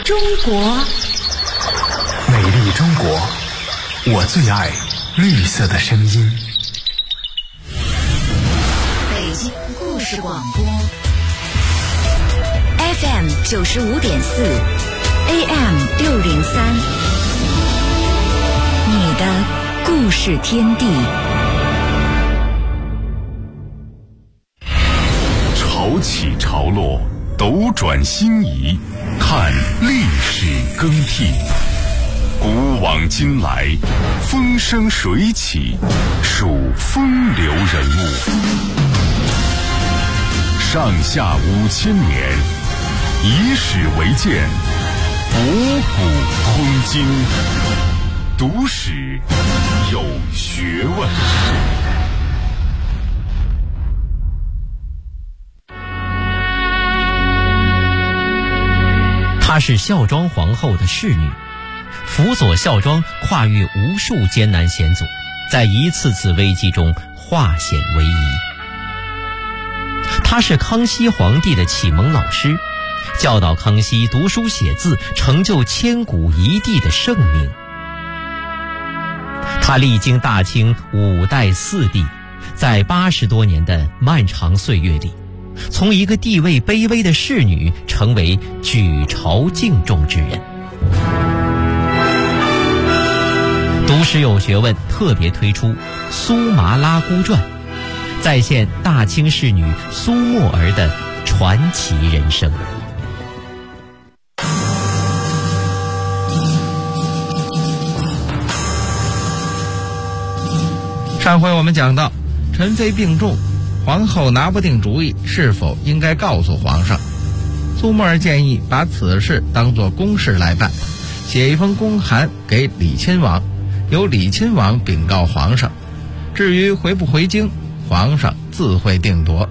中国， 美丽中国，我最爱绿色的声音。 北京故事广播 FM 95.4 AM 603，你的故事天地。 潮起潮落，斗转星移，看历史更替。古往今来，风生水起，数风流人物。上下5000年，以史为鉴，博古通今。读史有学问。 她是孝庄皇后的侍女，辅佐孝庄跨越无数艰难险阻，在一次次危机中化险为夷。她是康熙皇帝的启蒙老师，教导康熙读书写字，成就千古一帝的盛名。她历经大清5代4帝，在80多年的漫长岁月里，从一个地位卑微的侍女成为举朝敬重之人。读史有学问特别推出《苏麻拉姑传》，再现大清侍女苏沫儿的传奇人生。 上回我们讲到，陈妃病重，皇后拿不定主意是否应该告诉皇上。苏沫儿建议把此事当作公事来办，写一封公函给李亲王，由李亲王禀告皇上，至于回不回京，皇上自会定夺。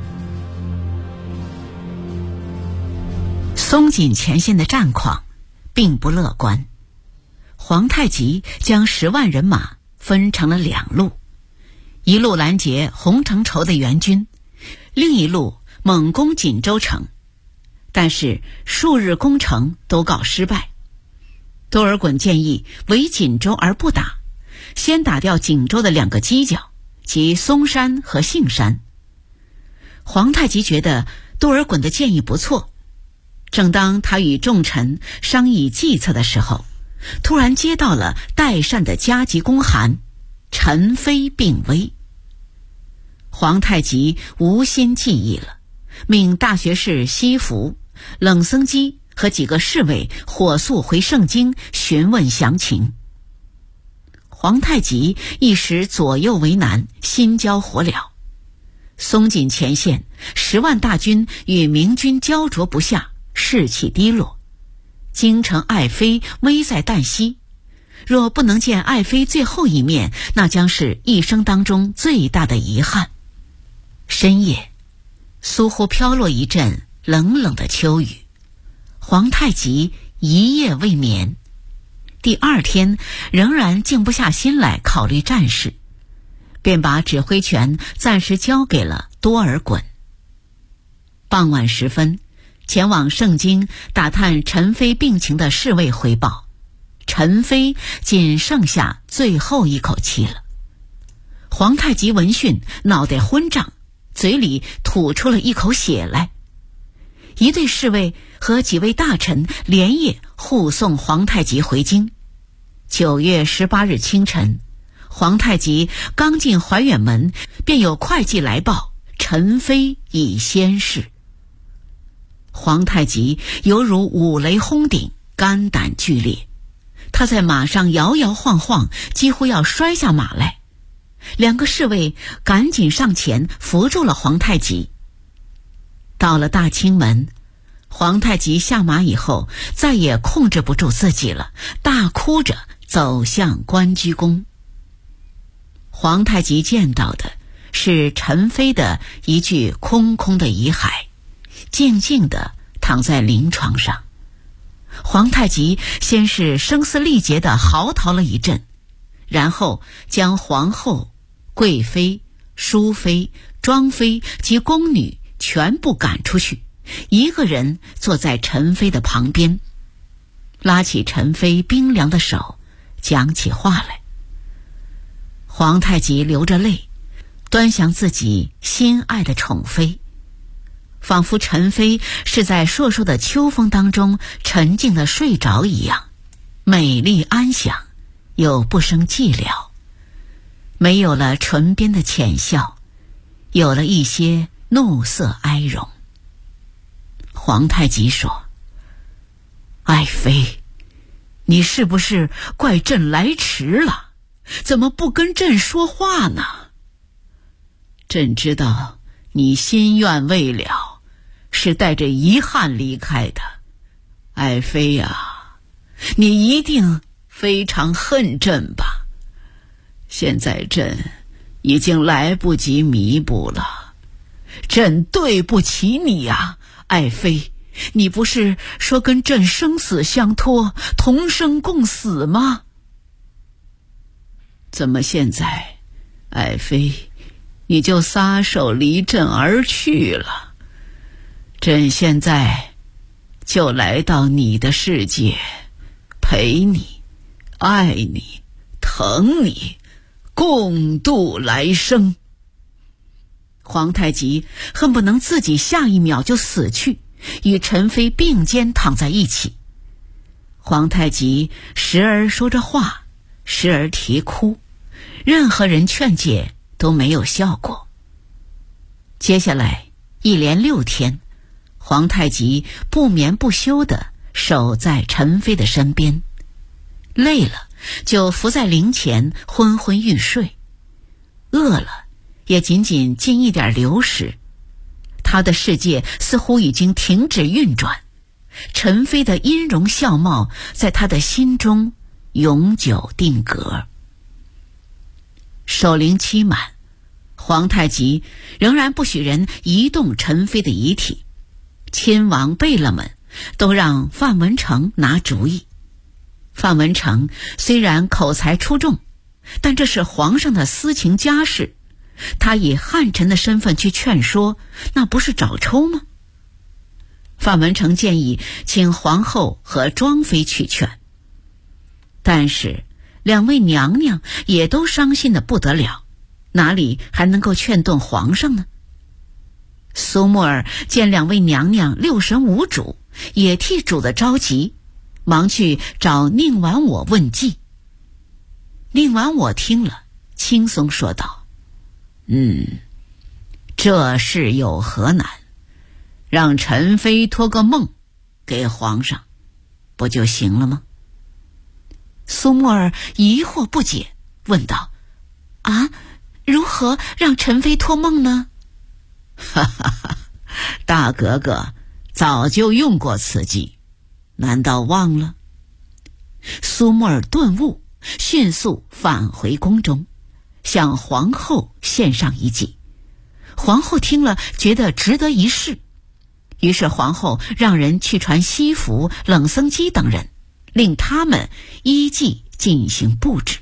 松锦前线的战况并不乐观，皇太极将10万人马分成了2路，一路拦截洪承畴的援军，另一路猛攻锦州城，但是数日攻城都告失败。多尔衮建议围锦州而不打，先打掉锦州的2个犄角，即松山和杏山。皇太极觉得多尔衮的建议不错，正当他与众臣商议计策的时候，突然接到了代善的加急公函，陈妃病危。皇太极无心记忆了，命大学士西服、冷僧基和几个侍卫火速回盛京询问详情。皇太极一时左右为难，心焦火燎。松锦前线10万大军与明军焦灼不下，士气低落，京城爱妃危在旦夕，若不能见爱妃最后一面，那将是一生当中最大的遗憾。深夜，苏湖飘落一阵冷冷的秋雨，皇太极一夜未眠。第2天仍然静不下心来考虑战事，便把指挥权暂时交给了多尔衮。傍晚时分，前往盛京打探陈妃病情的侍卫回报，陈妃仅剩下最后一口气了。皇太极闻讯，脑袋昏胀，嘴里吐出了一口血来。一队侍卫和几位大臣连夜护送皇太极回京。9月18日清晨，皇太极刚进怀远门，便有会稽来报，陈妃已仙逝。皇太极犹如五雷轰顶，肝胆俱裂。他在马上摇摇晃晃，几乎要摔下马来。2个侍卫赶紧上前扶住了皇太极。到了大清门，皇太极下马以后再也控制不住自己了，大哭着走向关雎宫。皇太极见到的是陈妃的一具空空的遗骸，静静地躺在灵床上。皇太极先是声嘶力竭地嚎啕了一阵，然后将皇后、贵妃、淑妃、庄妃及宫女全部赶出去，一个人坐在陈妃的旁边。 拉起陈妃冰凉的手，讲起话来。皇太极流着泪，端详自己心爱的宠妃，仿佛陈妃是在烁烁的秋风当中沉静地睡着一样，美丽安详，又不生寂寥，没有了唇边的浅笑，有了一些怒色哀容。皇太极说：爱妃，你是不是怪朕来迟了？怎么不跟朕说话呢？朕知道你心愿未了，是带着遗憾离开的。爱妃呀，你一定非常恨朕吧？现在朕已经来不及弥补了，朕对不起你呀，爱妃。你不是说跟朕生死相托，同生共死吗？怎么现在，爱妃，你就撒手离朕而去了？朕现在就来到你的世界，陪你，爱你，疼你，共度来生。皇太极恨不能自己下一秒就死去，与陈妃并肩躺在一起。皇太极时而说着话，时而啼哭，任何人劝解都没有效果。接下来一连6天，皇太极不眠不休地守在陈妃的身边，累了就伏在灵前昏昏欲睡，饿了也仅仅进一点流食。他的世界似乎已经停止运转，陈妃的音容笑貌在他的心中永久定格。守灵期满，皇太极仍然不许人移动陈妃的遗体，亲王贝勒们都让范文成拿主意。范文成虽然口才出众，但这是皇上的私情家事，他以汉臣的身份去劝说，那不是找抽吗？范文成建议请皇后和庄妃去劝，但是2位娘娘也都伤心得不得了，哪里还能够劝动皇上呢？苏沫儿见2位娘娘六神无主，也替主子着急，忙去找宁婉我问计。宁婉我听了，轻松说道：这事有何难？让陈妃托个梦给皇上，不就行了吗？苏沫儿疑惑不解，问道：如何让陈妃托梦呢？大格格早就用过此计，难道忘了？苏沫儿顿悟，迅速返回宫中，向皇后献上一计。皇后听了，觉得值得一试，于是皇后让人去传西服、冷僧基等人，令他们依计进行布置。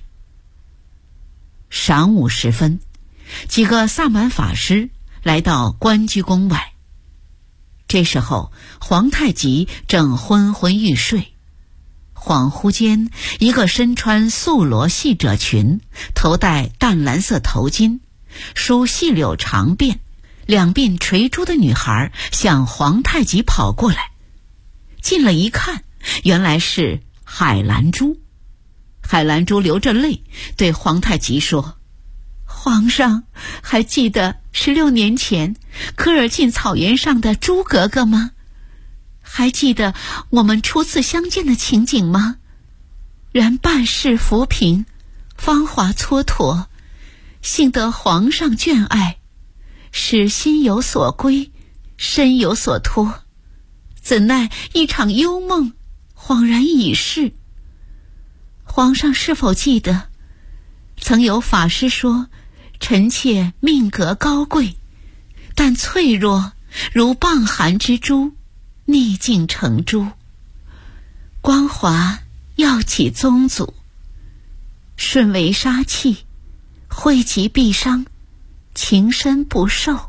晌午时分，几个萨满法师来到关雎宫外。这时候皇太极正昏昏欲睡，恍惚间，一个身穿素罗细褶裙，头戴淡蓝色头巾，梳细柳长辫，两鬓垂珠的女孩向皇太极跑过来。近了一看，原来是海兰珠。海兰珠流着泪对皇太极说：皇上还记得16年前科尔沁草原上的朱格格吗？还记得我们初次相见的情景吗？然办事浮萍，芳华蹉跎，幸得皇上眷爱，使心有所归，身有所托，怎奈一场幽梦，恍然已逝。皇上是否记得，曾有法师说，臣妾命格高贵，但脆弱，如傍寒之珠，逆境成珠。光华耀起宗祖，瞬为杀气，惠及必伤，情深不寿。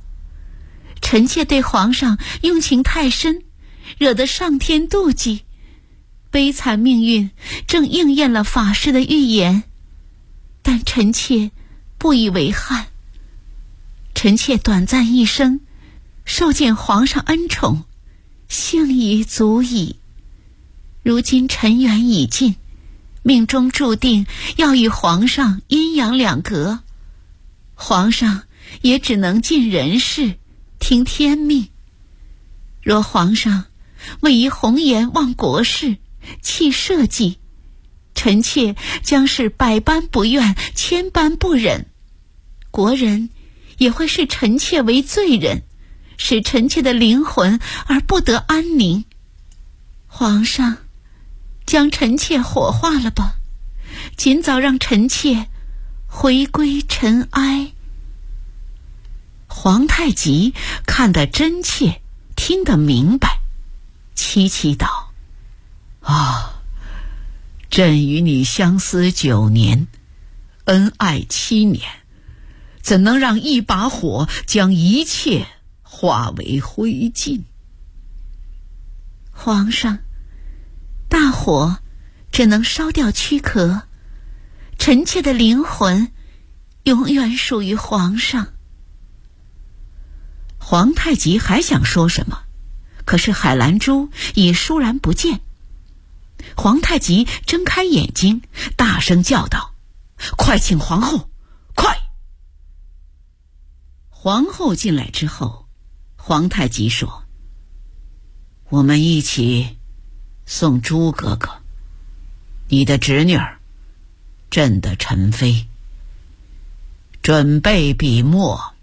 臣妾对皇上用情太深，惹得上天妒忌， 悲惨命运正应验了法师的预言，但臣妾不以为憾。臣妾短暂一生，受见皇上恩宠，幸已足矣。如今尘缘已尽，命中注定要与皇上阴阳两隔，皇上也只能尽人事，听天命。若皇上为以红颜忘国事，弃社稷，臣妾将是百般不愿，千般不忍，国人也会视臣妾为罪人，使臣妾的灵魂而不得安宁。皇上将臣妾火化了吧，尽早让臣妾回归尘埃。皇太极看得真切，听得明白，凄凄道：朕与你相思9年，恩爱7年，怎能让一把火将一切化为灰烬？皇上，大火只能烧掉躯壳，臣妾的灵魂永远属于皇上。皇太极还想说什么，可是海兰珠已倏然不见。皇太极睁开眼睛，大声叫道：快请皇后，快！皇后进来之后，皇太极说：我们一起送朱哥哥，你的侄女儿，朕的宸妃。准备笔墨。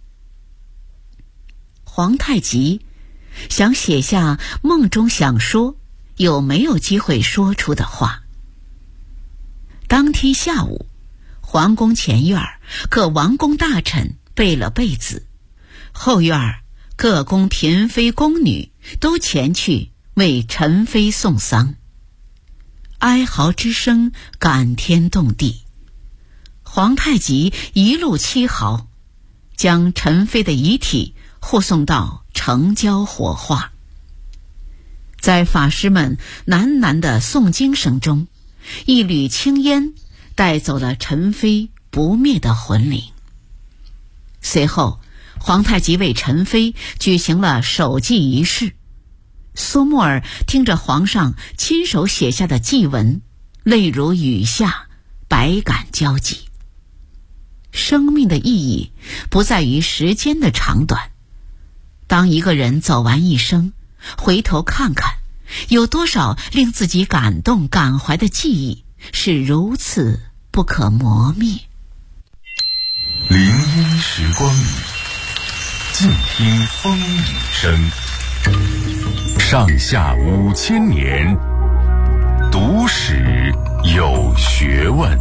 皇太极想写下梦中想说有没有机会说出的话。当天下午，皇宫前院各王公大臣备了被子，后院各宫嫔妃宫女都前去为宸妃送丧，哀嚎之声感天动地。皇太极一路凄嚎，将宸妃的遗体护送到城郊火化。在法师们喃喃的诵经声中，一缕青烟带走了宸妃不灭的魂灵。随后，皇太极为宸妃举行了守祭仪式。苏沫儿听着皇上亲手写下的祭文，泪如雨下，百感交集。生命的意义不在于时间的长短。当一个人走完一生，回头看看，有多少令自己感动感怀的记忆是如此不可磨灭。 聆音时光语，静听风雨声。上下5000年，读史有学问。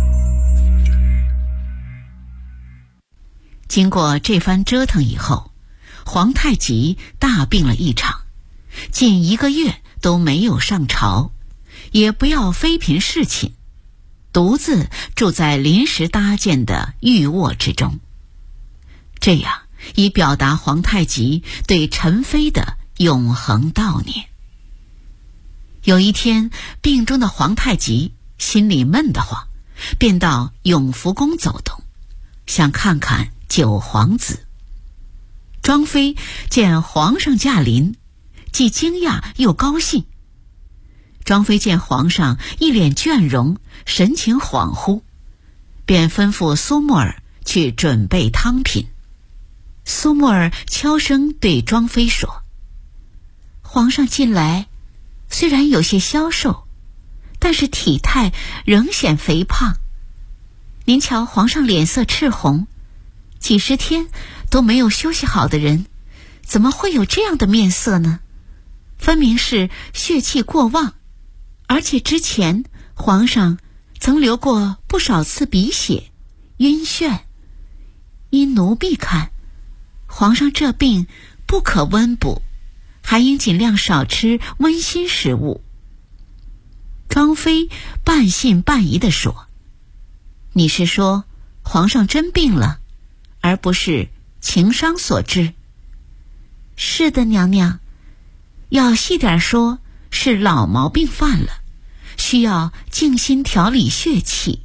经过这番折腾以后，皇太极大病了一场，近1个月都没有上朝，也不要妃嫔侍寝，独自住在临时搭建的御卧之中。这样以表达皇太极对宸妃的永恒悼念。有一天，病中的皇太极心里闷得慌，便到永福宫走动，想看看9皇子。庄妃见皇上驾临，既惊讶又高兴。庄妃见皇上一脸倦容，神情恍惚，便吩咐苏沫儿去准备汤品。苏沫儿悄声对庄妃说：皇上近来虽然有些消瘦，但是体态仍显肥胖。您瞧皇上脸色赤红，几10天都没有休息好的人，怎么会有这样的面色呢？分明是血气过旺，而且之前皇上曾流过不少次鼻血、晕眩。依奴婢看，皇上这病不可温补，还应尽量少吃温馨食物。庄妃半信半疑地说：你是说皇上真病了，而不是情伤所致？是的，娘娘，要细点说，是老毛病犯了， 需要静心调理血气。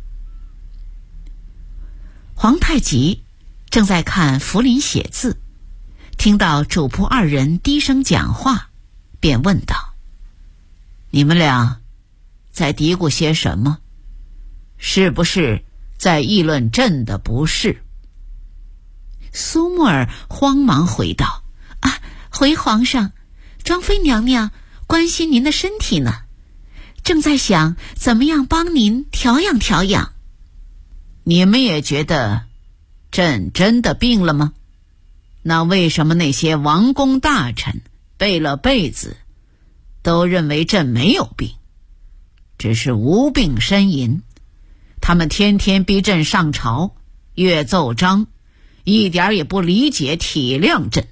皇太极正在看福临写字，听到主仆二人低声讲话，便问道：你们俩在嘀咕些什么？是不是在议论朕的不是？苏木儿慌忙回道：回皇上，庄妃娘娘关心您的身体呢，正在想怎么样帮您调养调养。你们也觉得朕真的病了吗？那为什么那些王公大臣背了被子，都认为朕没有病，只是无病呻吟？他们天天逼朕上朝，阅奏章，一点也不理解体谅朕。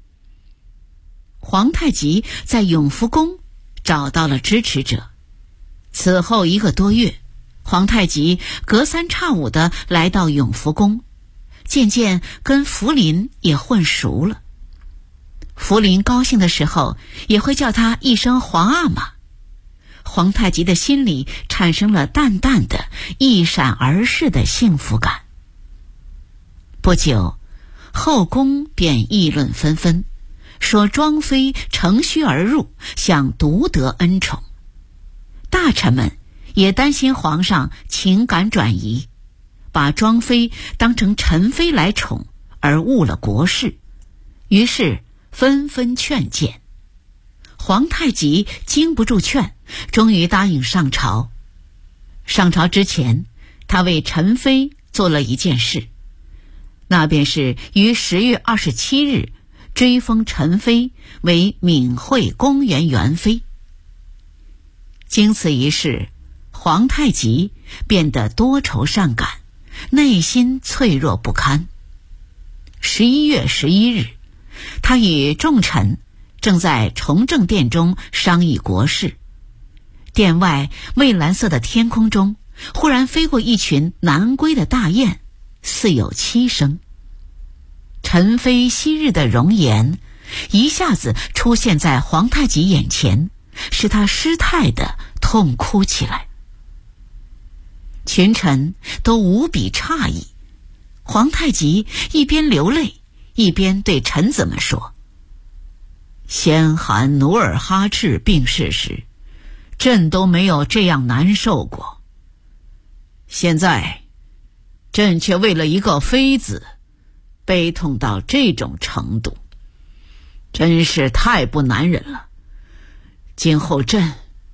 皇太极在永福宫找到了支持者。此后1个多月，皇太极隔三差五地来到永福宫，渐渐跟福临也混熟了。福临高兴的时候，也会叫他一声皇阿玛。皇太极的心里产生了淡淡的一闪而逝的幸福感。不久，后宫便议论纷纷，说庄妃乘虚而入，想独得恩宠。大臣们也担心皇上情感转移，把庄妃当成宸妃来宠，而误了国事，于是纷纷劝谏。皇太极经不住劝，终于答应上朝。上朝之前，他为宸妃做了一件事，那便是于10月27日追封宸妃为闵惠公园元妃。经此一事，皇太极变得多愁善感，内心脆弱不堪。11月11日，他与众臣正在崇政殿中商议国事。殿外蔚蓝色的天空中，忽然飞过一群南归的大雁，似有7声。宸妃昔日的容颜一下子出现在皇太极眼前，使他失态地痛哭起来。群臣都无比诧异，皇太极一边流泪，一边对臣子们说：先汗努尔哈赤病逝时，朕都没有这样难受过。现在，朕却为了一个妃子，悲痛到这种程度，真是太不男人了。今后朕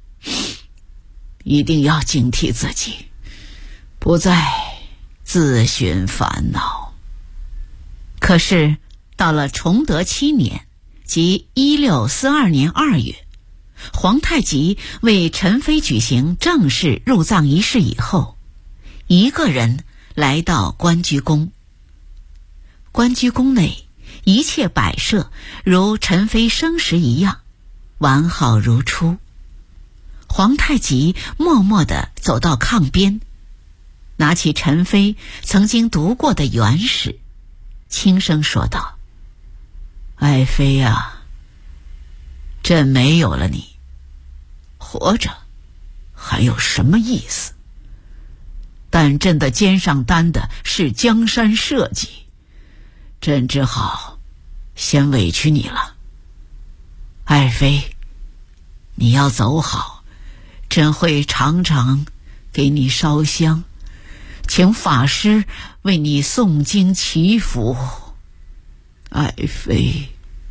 一定要警惕自己，不再自寻烦恼。可是到了崇德7年，即1642年2月，皇太极为宸妃举行正式入葬仪式以后，一个人来到关雎宫。关雎宫内一切摆设如宸妃生时一样，完好如初。皇太极默默地走到炕边，拿起宸妃曾经读过的原史，轻声说道：爱妃啊，朕没有了你，活着还有什么意思？但朕的肩上担的是江山社稷，朕只好先委屈你了。爱妃，你要走好，朕会常常给你烧香，请法师为你诵经祈福。爱妃。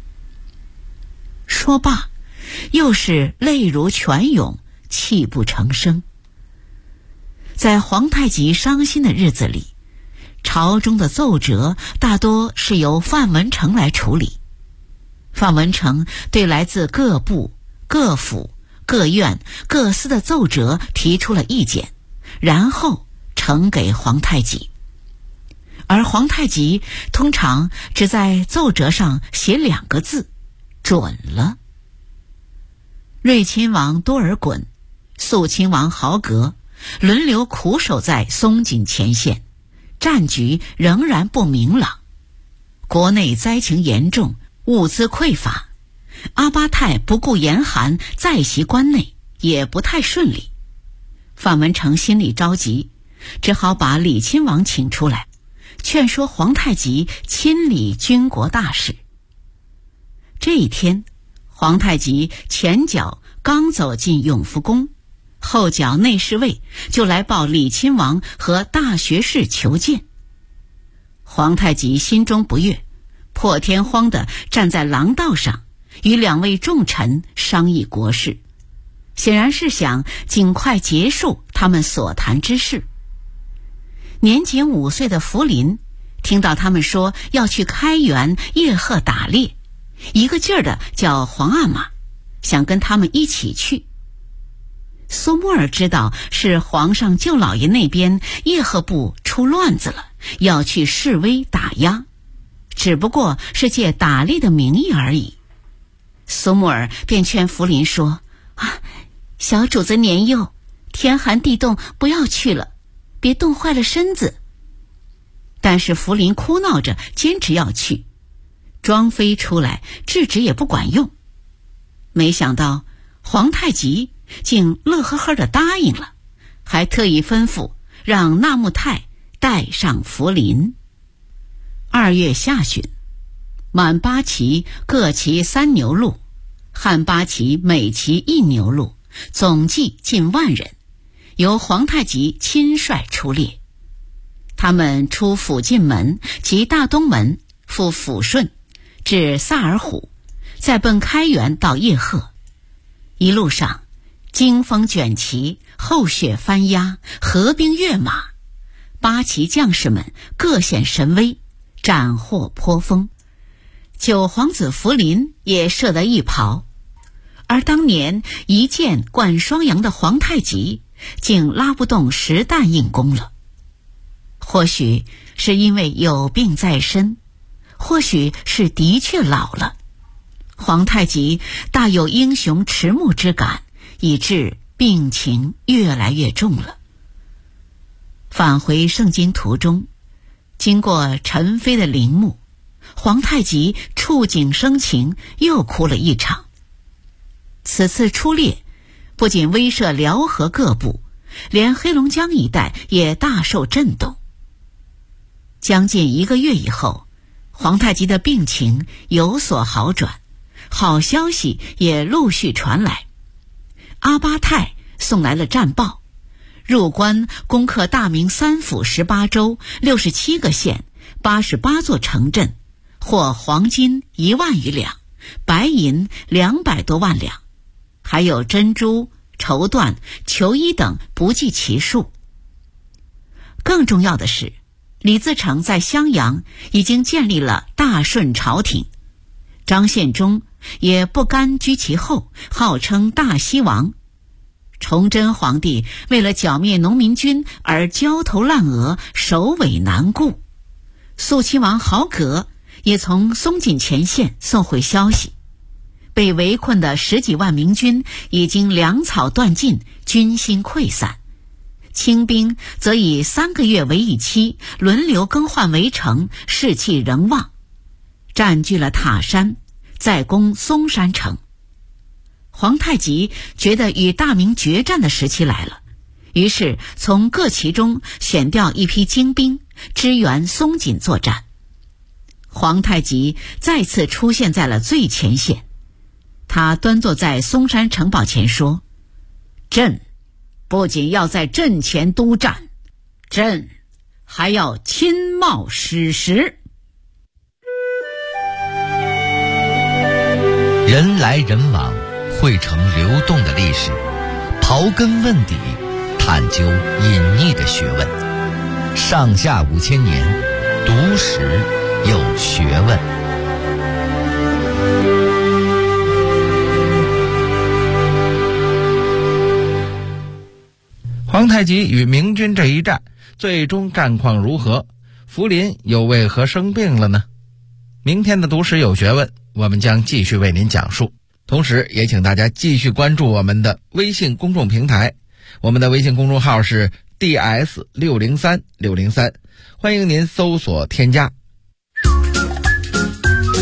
说罢，又是泪如泉涌，泣不成声。在皇太极伤心的日子里，朝中的奏折大多是由范文成来处理。范文成对来自各部、各府、各院、各司的奏折提出了意见，然后呈给皇太极。而皇太极通常只在奏折上写2个字：准了。睿亲王多尔衮、肃亲王豪格轮流苦守在松锦前线，战局仍然不明朗。国内灾情严重，物资匮乏，阿巴泰不顾严寒再袭关内，也不太顺利。 范文成心里着急，只好把李亲王请出来，劝说皇太极亲理军国大事。这一天，皇太极前脚刚走进永福宫，后脚内侍卫就来报李亲王和大学士求见。皇太极心中不悦，破天荒地站在廊道上，与2位重臣商议国事，显然是想尽快结束他们所谈之事。年仅5岁的福临听到他们说要去开元叶赫打猎，一个劲儿地叫皇阿玛，想跟他们一起去。苏沫儿知道是皇上舅老爷那边叶赫部出乱子了，要去示威打压，只不过是借打猎的名义而已。苏沫儿便劝福临说：小主子年幼，天寒地冻，不要去了，别冻坏了身子。但是福临哭闹着坚持要去，庄妃出来制止也不管用。没想到皇太极竟乐呵呵地答应了，还特意吩咐让纳木泰带上福临。2月下旬，满8骑各骑3牛鹿，汉8骑每骑1牛鹿，总计近10000人，由皇太极亲率出猎。他们出府进门及大东门，赴抚顺，至萨尔虎，再奔开元到叶赫。一路上惊风卷旗，厚雪翻压，合兵跃马，8骑将士们各显神威，斩获颇丰。9皇子福临也射得一袍，而当年一箭贯双阳的皇太极竟拉不动10弹硬弓了。或许是因为有病在身，或许是的确老了，皇太极大有英雄迟暮之感，以致病情越来越重了。返回盛京途中，经过陈妃的陵墓，皇太极触景生情，又哭了一场。此次出猎不仅威慑辽河各部，连黑龙江一带也大受震动。将近1个月以后，皇太极的病情有所好转，好消息也陆续传来。阿巴泰送来了战报，入关攻克大明3府18州67个县88座城镇，获黄金1万余两，白银200多万两，还有珍珠、绸缎、球衣等不计其数。更重要的是，李自成在襄阳已经建立了大顺朝廷，张献忠也不甘居其后，号称大西王。崇祯皇帝为了剿灭农民军而焦头烂额，首尾难顾。肃亲王豪格也从松锦前线送回消息，被围困的10几万明军已经粮草断尽，军心溃散。清兵则以3个月为一期，轮流更换围城，士气仍旺，占据了塔山，再攻松山城。皇太极觉得与大明决战的时期来了，于是从各旗中选调一批精兵，支援松锦作战。皇太极再次出现在了最前线，他端坐在松山城堡前说：朕不仅要在阵前督战，朕还要亲冒矢石。 人来人往，汇成流动的历史，刨根问底，探究隐匿的学问。上下5000年，读史有学问。 皇太极与明军这一战，最终战况如何？福临又为何生病了呢？明天的读史有学问，我们将继续为您讲述。同时也请大家继续关注我们的微信公众平台，我们的微信公众号是 DS603603，欢迎您搜索添加。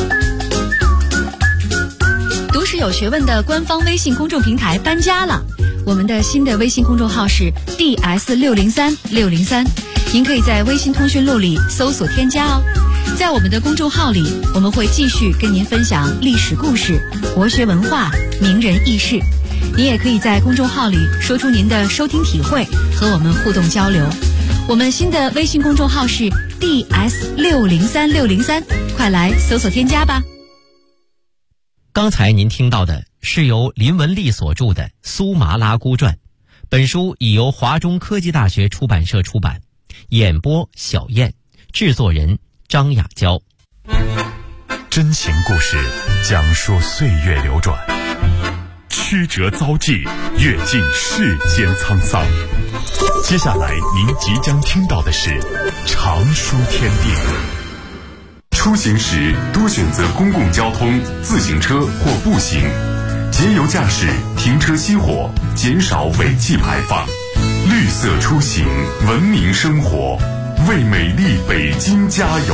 读史有学问的官方微信公众平台搬家了， 我们的新的微信公众号是 DS603603，您可以在微信通讯录里搜索添加哦。在我们的公众号里，我们会继续跟您分享历史故事、国学文化、名人轶事。您也可以在公众号里说出您的收听体会，和我们互动交流。我们新的微信公众号是 DS603603，快来搜索添加吧。 刚才您听到的是由林文丽所著的《苏麻拉姑传》，本书已由华中科技大学出版社出版，演播小燕，制作人张雅娇。 真情故事讲述岁月流转，曲折遭际，阅尽世间沧桑。接下来您即将听到的是常书天地。出行时多选择公共交通、自行车或步行，节油驾驶，停车熄火，减少尾气排放。绿色出行，文明生活，为美丽北京加油！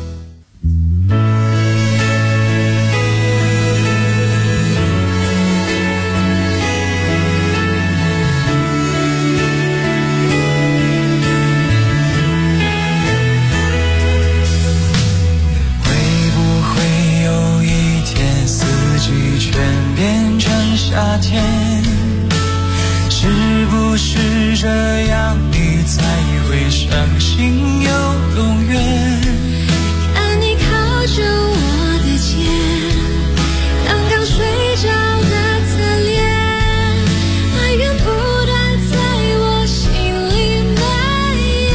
夏天，是不是这样你才会相信有永远？ 看你靠着我的肩，刚刚睡着的侧脸，爱源不断在我心里蔓延。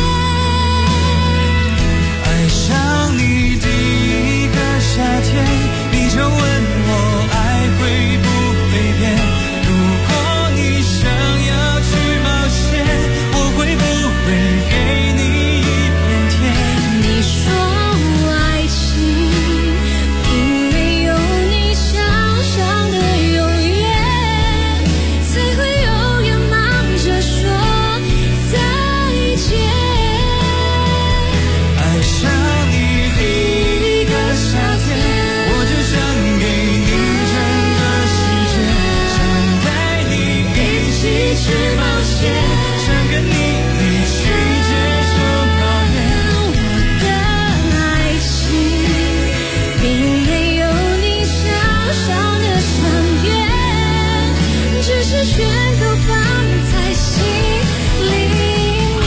爱上你第一个夏天，你就问我爱会不会变？如果你想要去冒险，我会不会给你一片天？ 你说爱情并没有你想象的永远，才会永远忙着说再见。 爱上你第一个夏天，我就想给你整个世界，想带你一起去冒险，想跟你一起接受考验。 我的爱情并没有你想象的长远，只是全都放在心里面。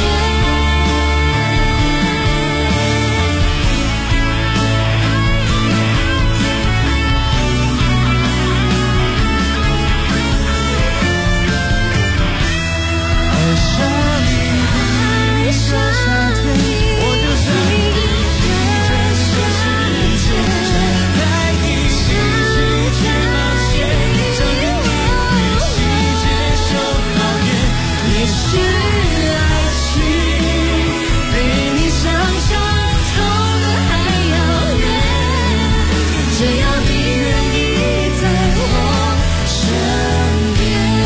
爱上你第一个夏天，我就想给你整个世界，想带你一起去冒险，想跟你一起接受考验。也许爱情比你想象中的还遥远，只要你愿意在我身边。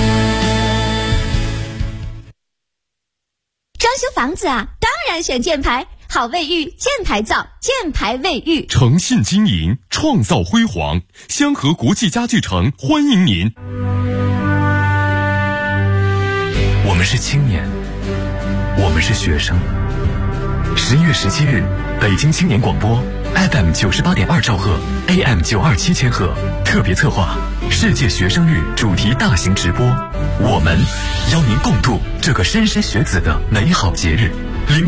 装修房子啊，当然选箭牌，好卫浴，箭牌造，箭牌卫浴。 诚信经营，创造辉煌。香河国际家具城欢迎您。 我们是青年，我们是学生。11月17日，北京青年广播 FM 98.2兆赫 AM 927千赫特别策划世界学生日主题大型直播，我们邀您共度这个莘莘学子的美好节日。